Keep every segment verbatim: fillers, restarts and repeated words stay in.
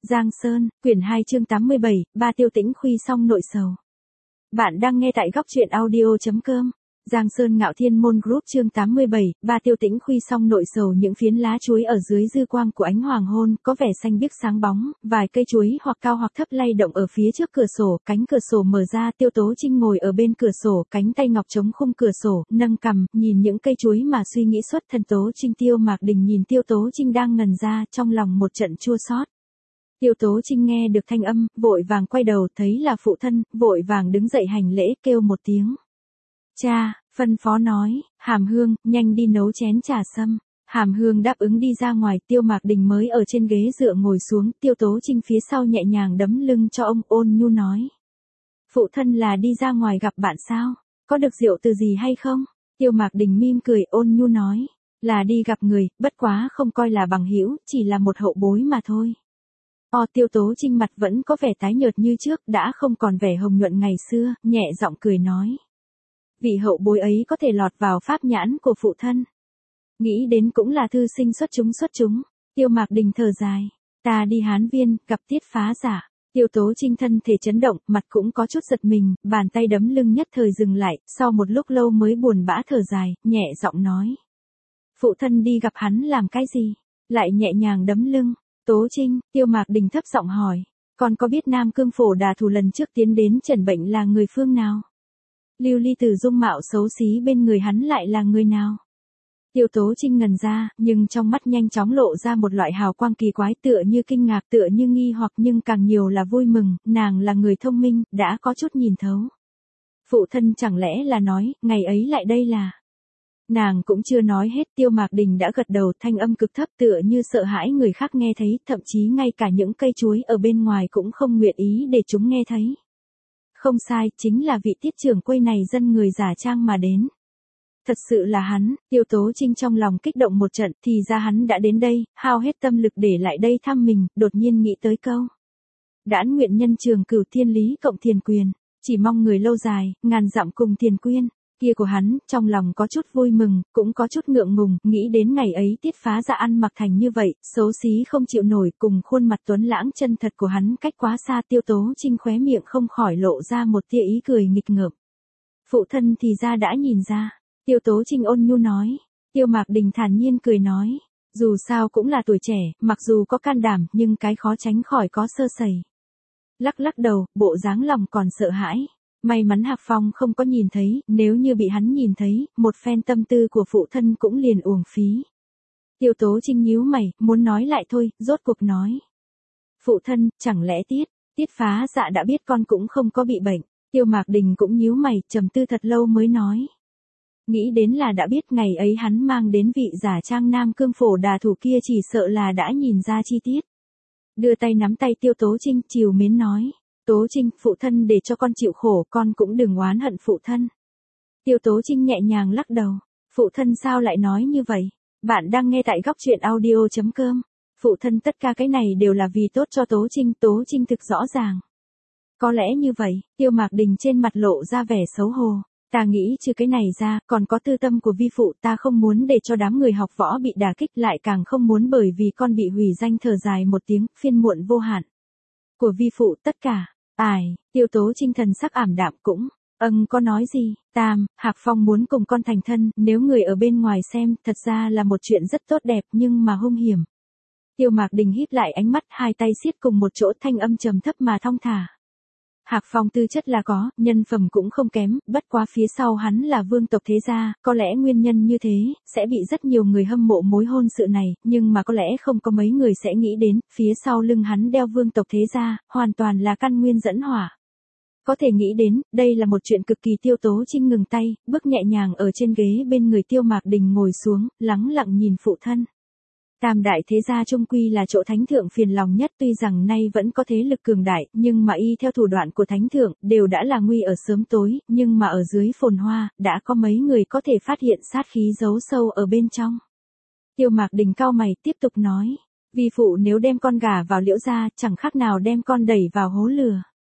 Giang Sơn, quyển hai chương tám mươi bảy, ba Tiêu Tĩnh Khuy xong nội sầu. Bạn đang nghe tại góc truyện audio.com. Giang Sơn Ngạo Thiên Môn Group chương tám mươi bảy, ba Tiêu Tĩnh Khuy xong nội sầu. Những phiến lá chuối ở dưới dư quang của ánh hoàng hôn có vẻ xanh biếc sáng bóng, vài cây chuối hoặc cao hoặc thấp lay động ở phía trước cửa sổ, cánh cửa sổ mở ra, Tiêu Tố Trinh ngồi ở bên cửa sổ, cánh tay ngọc chống khung cửa sổ, nâng cằm, nhìn những cây chuối mà suy nghĩ xuất thân. Tố Trinh Tiêu Mạc Đình nhìn Tiêu Tố Trinh đang ngần ra, trong lòng một trận chua xót. Tiêu Tố Trinh nghe được thanh âm, vội vàng quay đầu, thấy là phụ thân, vội vàng đứng dậy hành lễ, kêu một tiếng. Cha, phân phó nói, Hàm Hương, nhanh đi nấu chén trà sâm. Hàm Hương đáp ứng đi ra ngoài, Tiêu Mạc Đình mới ở trên ghế dựa ngồi xuống, Tiêu Tố Trinh phía sau nhẹ nhàng đấm lưng cho ông, ôn nhu nói. Phụ thân là đi ra ngoài gặp bạn sao? Có được rượu từ gì hay không? Tiêu Mạc Đình mỉm cười, ôn nhu nói. Là đi gặp người, bất quá không coi là bằng hữu, chỉ là một hậu bối mà thôi. O Tiêu Tố Trinh mặt vẫn có vẻ tái nhợt như trước, đã không còn vẻ hồng nhuận ngày xưa, nhẹ giọng cười nói. Vị hậu bối ấy có thể lọt vào pháp nhãn của phụ thân. Nghĩ đến cũng là thư sinh xuất chúng xuất chúng. Tiêu Mạc Đình thở dài. Ta đi Hán Viên, gặp Tiết Phá Giả. Tiêu Tố Trinh thân thể chấn động, mặt cũng có chút giật mình, bàn tay đấm lưng nhất thời dừng lại, sau một lúc lâu mới buồn bã thở dài, nhẹ giọng nói. Phụ thân đi gặp hắn làm cái gì? Lại nhẹ nhàng đấm lưng. Tố Trinh, Tiêu Mạc Đình thấp giọng hỏi, con có biết Nam Cương Phổ Đà Thủ lần trước tiến đến trần bệnh là người phương nào? Lưu Ly Tử dung mạo xấu xí bên người hắn lại là người nào? Tiêu Tố Trinh ngần ra, nhưng trong mắt nhanh chóng lộ ra một loại hào quang kỳ quái, tựa như kinh ngạc, tựa như nghi hoặc, nhưng càng nhiều là vui mừng, nàng là người thông minh, đã có chút nhìn thấu. Phụ thân chẳng lẽ là nói, ngày ấy lại đây là... Nàng cũng chưa nói hết, Tiêu Mạc Đình đã gật đầu, thanh âm cực thấp, tựa như sợ hãi người khác nghe thấy, thậm chí ngay cả những cây chuối ở bên ngoài cũng không nguyện ý để chúng nghe thấy. Không sai, chính là vị Tiết trưởng quầy này dân người giả trang mà đến. Thật sự là hắn. Tiêu Tố Trinh trong lòng kích động một trận, thì ra hắn đã đến đây, hao hết tâm lực để lại đây thăm mình, đột nhiên nghĩ tới câu. Đãn nguyện nhân trường cửu thiên lý cộng thiền quyền, chỉ mong người lâu dài, ngàn dặm cùng thiền quyên. Kia của hắn, trong lòng có chút vui mừng, cũng có chút ngượng ngùng, nghĩ đến ngày ấy Tiết Phá Giả ăn mặc thành như vậy, xấu xí không chịu nổi, cùng khuôn mặt tuấn lãng chân thật của hắn cách quá xa. Tiêu Tố Trinh khóe miệng không khỏi lộ ra một tia ý cười nghịch ngợm. Phụ thân thì ra đã nhìn ra. Tiêu Tố Trinh ôn nhu nói. Tiêu Mạc Đình thản nhiên cười nói. Dù sao cũng là tuổi trẻ, mặc dù có can đảm, nhưng cái khó tránh khỏi có sơ sẩy. Lắc lắc đầu, bộ dáng lòng còn sợ hãi. May mắn Hạc Phong không có nhìn thấy, nếu như bị hắn nhìn thấy, một phen tâm tư của phụ thân cũng liền uổng phí. Tiêu Tố Trinh nhíu mày, muốn nói lại thôi, rốt cuộc nói. Phụ thân, chẳng lẽ Tiết, Tiết Phá Dạ đã biết con cũng không có bị bệnh. Tiêu Mạc Đình cũng nhíu mày, trầm tư thật lâu mới nói. Nghĩ đến là đã biết, ngày ấy hắn mang đến vị giả trang Nam Cương Phổ Đà Thủ kia chỉ sợ là đã nhìn ra chi tiết. Đưa tay nắm tay Tiêu Tố Trinh, trìu mến nói. Tố Trinh, phụ thân để cho con chịu khổ, con cũng đừng oán hận phụ thân. Tiêu Tố Trinh nhẹ nhàng lắc đầu. Phụ thân sao lại nói như vậy? Bạn đang nghe tại góc truyện audio.com. Phụ thân tất cả cái này đều là vì tốt cho Tố Trinh, Tố Trinh thực rõ ràng. Có lẽ như vậy, Tiêu Mạc Đình trên mặt lộ ra vẻ xấu hổ. Ta nghĩ trừ cái này ra, còn có tư tâm của vi phụ, ta không muốn để cho đám người học võ bị đả kích, lại càng không muốn bởi vì con bị hủy danh thở dài một tiếng, phiên muộn vô hạn. Của vi phụ tất cả. Ai, Tiêu Tố Trinh thần sắc ảm đạm cũng, âng có nói gì, Tam, Hạc Phong muốn cùng con thành thân, nếu người ở bên ngoài xem, thật ra là một chuyện rất tốt đẹp nhưng mà hung hiểm. Tiêu Mạc Đình híp lại ánh mắt, hai tay siết cùng một chỗ, thanh âm trầm thấp mà thong thả. Hạc Phong tư chất là có, nhân phẩm cũng không kém, bất quá phía sau hắn là vương tộc thế gia, có lẽ nguyên nhân như thế, sẽ bị rất nhiều người hâm mộ mối hôn sự này, nhưng mà có lẽ không có mấy người sẽ nghĩ đến, phía sau lưng hắn đeo vương tộc thế gia, hoàn toàn là căn nguyên dẫn hỏa. Có thể nghĩ đến, đây là một chuyện cực kỳ. Tiêu Tố Trinh ngừng tay, bước nhẹ nhàng ở trên ghế bên người Tiêu Mạc Đình ngồi xuống, lắng lặng nhìn phụ thân. Tam đại thế gia trung quy là chỗ thánh thượng phiền lòng nhất, tuy rằng nay vẫn có thế lực cường đại, nhưng mà y theo thủ đoạn của thánh thượng, đều đã là nguy ở sớm tối, nhưng mà ở dưới phồn hoa, đã có mấy người có thể phát hiện sát khí giấu sâu ở bên trong. Tiêu Mạc Đình cau mày, tiếp tục nói, vi phụ nếu đem con gả vào Liễu gia, chẳng khác nào đem con đẩy vào hố lửa.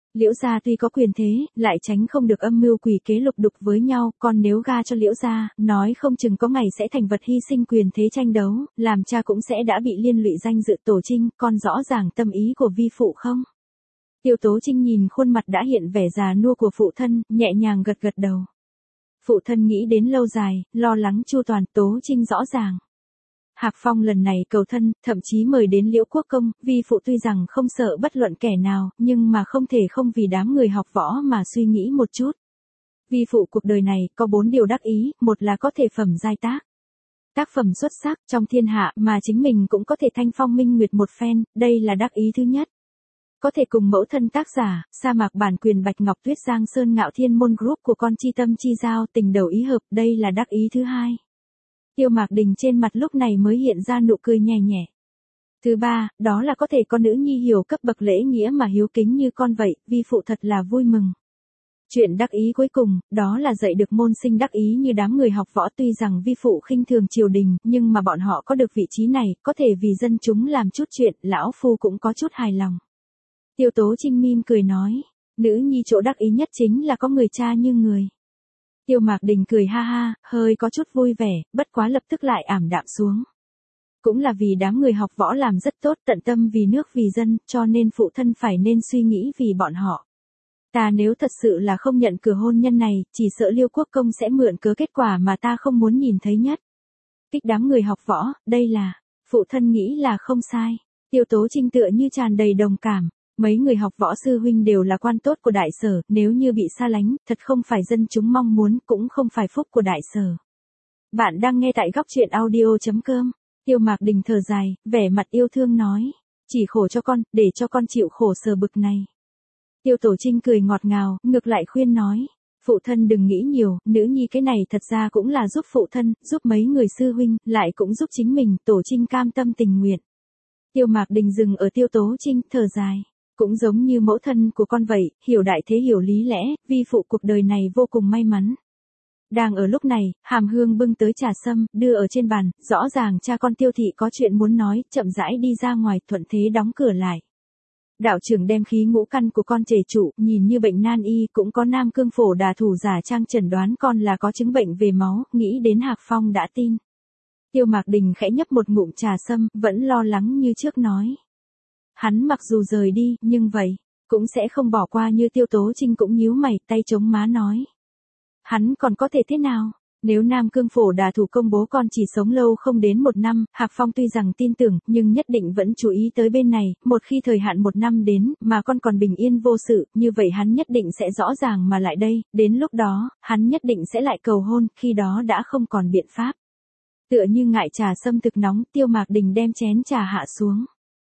Liễu gia tuy có quyền thế, lại tránh không được âm mưu quỷ kế lục đục với nhau, còn nếu ga cho Liễu gia, nói không chừng có ngày sẽ thành vật hy sinh quyền thế tranh đấu, làm cha cũng sẽ đã bị liên lụy danh dự tổ Trinh, con rõ ràng tâm ý của vi phụ không? Tiêu Tố Trinh nhìn khuôn mặt đã hiện vẻ già nua của phụ thân, nhẹ nhàng gật gật đầu. Phụ thân nghĩ đến lâu dài, lo lắng chu toàn, Tố Trinh rõ ràng. Hạc Phong lần này cầu thân, thậm chí mời đến Liễu Quốc Công, vi phụ tuy rằng không sợ bất luận kẻ nào, nhưng mà không thể không vì đám người học võ mà suy nghĩ một chút. Vi phụ cuộc đời này có bốn điều đắc ý, một là có thể phẩm giai tác. Tác phẩm xuất sắc trong thiên hạ mà chính mình cũng có thể thanh phong minh nguyệt một phen, đây là đắc ý thứ nhất. Có thể cùng mẫu thân tác giả, sa mạc bản quyền Bạch Ngọc Tuyết Giang Sơn Ngạo Thiên Môn Group của con chi tâm chi giao tình đầu ý hợp, đây là đắc ý thứ hai. Tiêu Mạc Đình trên mặt lúc này mới hiện ra nụ cười nhẹ nhẹ. Thứ ba, đó là có thể con nữ nhi hiểu cấp bậc lễ nghĩa mà hiếu kính như con vậy, vi phụ thật là vui mừng. Chuyện đắc ý cuối cùng, đó là dạy được môn sinh đắc ý như đám người học võ, tuy rằng vi phụ khinh thường triều đình, nhưng mà bọn họ có được vị trí này, có thể vì dân chúng làm chút chuyện, lão phu cũng có chút hài lòng. Tiêu Tố Trinh mỉm cười nói, nữ nhi chỗ đắc ý nhất chính là có người cha như người. Tiêu Mạc Đình cười ha ha, hơi có chút vui vẻ, bất quá lập tức lại ảm đạm xuống. Cũng là vì đám người học võ làm rất tốt, tận tâm vì nước vì dân, cho nên phụ thân phải nên suy nghĩ vì bọn họ. Ta nếu thật sự là không nhận cửa hôn nhân này, chỉ sợ Liêu Quốc Công sẽ mượn cớ kết quả mà ta không muốn nhìn thấy nhất. Kích đám người học võ, đây là, phụ thân nghĩ là không sai. Tiêu Tố Trinh tựa như tràn đầy đồng cảm. Mấy người học võ sư huynh đều là quan tốt của đại sở, nếu như bị xa lánh, thật không phải dân chúng mong muốn, cũng không phải phúc của đại sở. Bạn đang nghe tại góc truyện audio chấm com. Tiêu Mạc Đình thở dài, vẻ mặt yêu thương nói, chỉ khổ cho con, để cho con chịu khổ sở bực này. Tiêu Tổ Trinh cười ngọt ngào, ngược lại khuyên nói, phụ thân đừng nghĩ nhiều, nữ nhi cái này thật ra cũng là giúp phụ thân, giúp mấy người sư huynh, lại cũng giúp chính mình, Tổ Trinh cam tâm tình nguyện. Tiêu Mạc Đình dừng ở Tiêu Tố Trinh, thở dài. Cũng giống như mẫu thân của con vậy, hiểu đại thế hiểu lý lẽ, vi phụ cuộc đời này vô cùng may mắn. Đang ở lúc này, Hàm Hương bưng tới trà sâm, đưa ở trên bàn, rõ ràng cha con Tiêu thị có chuyện muốn nói, chậm rãi đi ra ngoài, thuận thế đóng cửa lại. Đạo trưởng đem khí ngũ căn của con trề trụ, nhìn như bệnh nan y, cũng có Nam Cương Phổ Đà thủ giả trang chẩn đoán con là có chứng bệnh về máu, nghĩ đến Hạc Phong đã tin. Tiêu Mạc Đình khẽ nhấp một ngụm trà sâm, vẫn lo lắng như trước nói. Hắn mặc dù rời đi, nhưng vậy, cũng sẽ không bỏ qua như Tiêu Tố Trinh cũng nhíu mày, tay chống má nói. Hắn còn có thể thế nào? Nếu Nam Cương Phổ Đà thủ công bố con chỉ sống lâu không đến một năm, Hạc Phong tuy rằng tin tưởng, nhưng nhất định vẫn chú ý tới bên này, một khi thời hạn một năm đến, mà con còn bình yên vô sự, như vậy hắn nhất định sẽ rõ ràng mà lại đây, đến lúc đó, hắn nhất định sẽ lại cầu hôn, khi đó đã không còn biện pháp. Tựa như ngại trà sâm thực nóng, Tiêu Mạc Đình đem chén trà hạ xuống.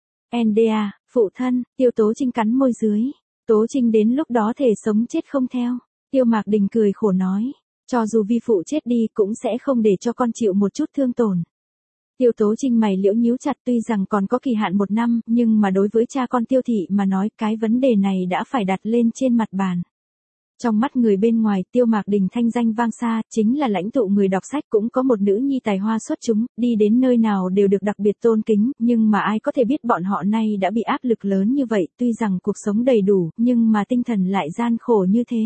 en đê a, phụ thân, Tiêu Tố Trinh cắn môi dưới. Tố Trinh đến lúc đó thể sống chết không theo. Tiêu Mạc Đình cười khổ nói, cho dù vi phụ chết đi cũng sẽ không để cho con chịu một chút thương tổn. Tiêu Tố Trinh mày liễu nhíu chặt, tuy rằng còn có kỳ hạn một năm, nhưng mà đối với cha con Tiêu thị mà nói, cái vấn đề này đã phải đặt lên trên mặt bàn. Trong mắt người bên ngoài, Tiêu Mạc Đình thanh danh vang xa, chính là lãnh tụ người đọc sách, cũng có một nữ nhi tài hoa xuất chúng, đi đến nơi nào đều được đặc biệt tôn kính, nhưng mà ai có thể biết bọn họ nay đã bị áp lực lớn như vậy, tuy rằng cuộc sống đầy đủ, nhưng mà tinh thần lại gian khổ như thế.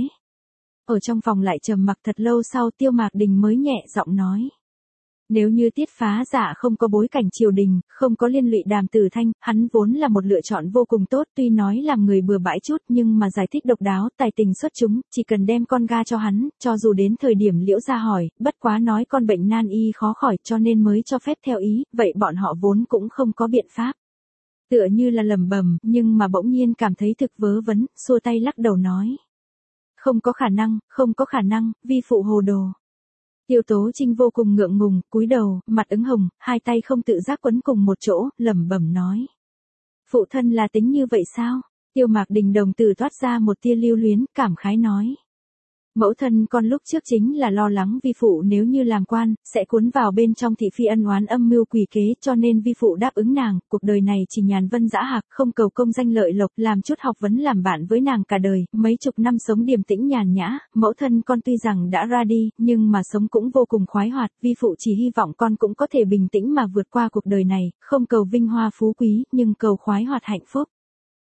Ở trong phòng lại trầm mặc thật lâu sau, Tiêu Mạc Đình mới nhẹ giọng nói. Nếu như Tiết Phá Dạ không có bối cảnh triều đình, không có liên lụy Đàm Tử Thanh, hắn vốn là một lựa chọn vô cùng tốt, tuy nói làm người bừa bãi chút nhưng mà giải thích độc đáo, tài tình xuất chúng, chỉ cần đem con ga cho hắn, cho dù đến thời điểm Liễu gia hỏi, bất quá nói con bệnh nan y khó khỏi cho nên mới cho phép theo ý, vậy bọn họ vốn cũng không có biện pháp. Tựa như là lẩm bẩm, nhưng mà bỗng nhiên cảm thấy thực vớ vẩn, xua tay lắc đầu nói. Không có khả năng, không có khả năng, vi phụ hồ đồ. Tiêu Tố Trinh vô cùng ngượng ngùng, cúi đầu, mặt ửng hồng, hai tay không tự giác quấn cùng một chỗ, lẩm bẩm nói. Phụ thân là tính như vậy sao? Tiêu Mạc Đình đồng tử thoát ra một tia lưu luyến, cảm khái nói. Mẫu thân con lúc trước chính là lo lắng vi phụ nếu như làm quan, sẽ cuốn vào bên trong thị phi ân oán âm mưu quỷ kế, cho nên vi phụ đáp ứng nàng, cuộc đời này chỉ nhàn vân dã hạc, không cầu công danh lợi lộc, làm chút học vấn làm bạn với nàng cả đời, mấy chục năm sống điềm tĩnh nhàn nhã, mẫu thân con tuy rằng đã ra đi, nhưng mà sống cũng vô cùng khoái hoạt, vi phụ chỉ hy vọng con cũng có thể bình tĩnh mà vượt qua cuộc đời này, không cầu vinh hoa phú quý, nhưng cầu khoái hoạt hạnh phúc.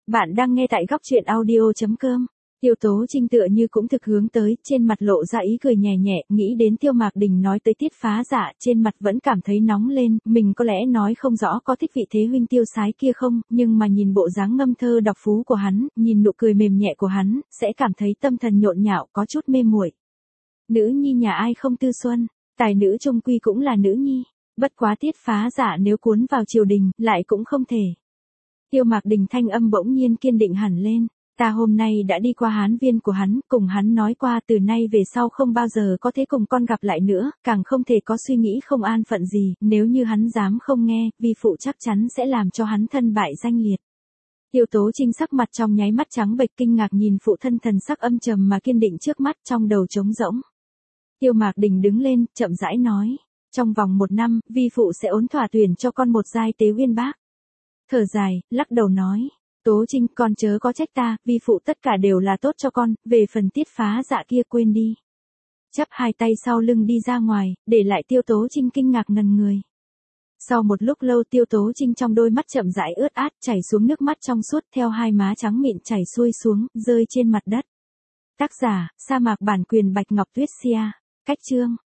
Bạn đang nghe tại góc chuyện audio chấm com. Tiêu Tố Trinh tựa như cũng thực hướng tới, trên mặt lộ ra ý cười nhẹ nhẹ, nghĩ đến Tiêu Mạc Đình nói tới Tiết Phá Dạ, trên mặt vẫn cảm thấy nóng lên, mình có lẽ nói không rõ có thích vị thế huynh tiêu sái kia không, nhưng mà nhìn bộ dáng ngâm thơ đọc phú của hắn, nhìn nụ cười mềm nhẹ của hắn, sẽ cảm thấy tâm thần nhộn nhạo, có chút mê muội. Nữ nhi nhà ai không tư xuân, tài nữ trung quy cũng là nữ nhi, bất quá Tiết Phá Dạ nếu cuốn vào triều đình, lại cũng không thể. Tiêu Mạc Đình thanh âm bỗng nhiên kiên định hẳn lên. Ta hôm nay đã đi qua hán viên của hắn, cùng hắn nói qua từ nay về sau không bao giờ có thể cùng con gặp lại nữa, càng không thể có suy nghĩ không an phận gì, nếu như hắn dám không nghe, vi phụ chắc chắn sẽ làm cho hắn thân bại danh liệt. Tiêu Tố Trinh sắc mặt trong nháy mắt trắng bệch kinh ngạc nhìn phụ thân thần sắc âm trầm mà kiên định trước mắt, trong đầu trống rỗng. Tiêu Mạc Đình đứng lên, chậm rãi nói, trong vòng một năm, vi phụ sẽ ổn thỏa tuyển cho con một giai tế uyên bác. Thở dài, lắc đầu nói. Tố Trinh, con chớ có trách ta, vi phụ tất cả đều là tốt cho con, về phần Tiết Phá Dạ kia quên đi. Chắp hai tay sau lưng đi ra ngoài, để lại Tiêu Tố Trinh kinh ngạc ngần người. Sau một lúc lâu Tiêu Tố Trinh trong đôi mắt chậm rãi ướt át, chảy xuống nước mắt trong suốt theo hai má trắng mịn chảy xuôi xuống, rơi trên mặt đất. Tác giả, sa mạc bản quyền Bạch Ngọc Tuyết Sia. Cách chương.